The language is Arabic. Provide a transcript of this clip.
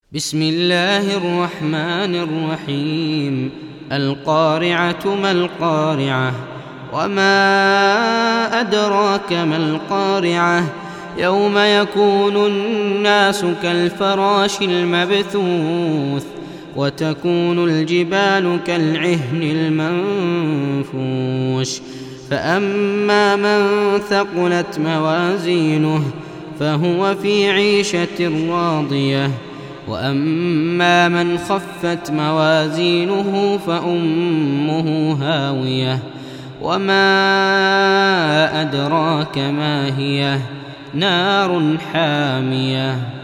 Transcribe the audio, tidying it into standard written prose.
بسم الله الرحمن الرحيم. القارعة ما القارعة وما أدراك ما القارعة يوم يكون الناس كالفراش المبثوث وتكون الجبال كالعهن المنفوش فأما من ثقلت موازينه فهو في عيشة راضية وأما من خفت موازينه فأمه هاوية وما أدراك ما هي نار حامية.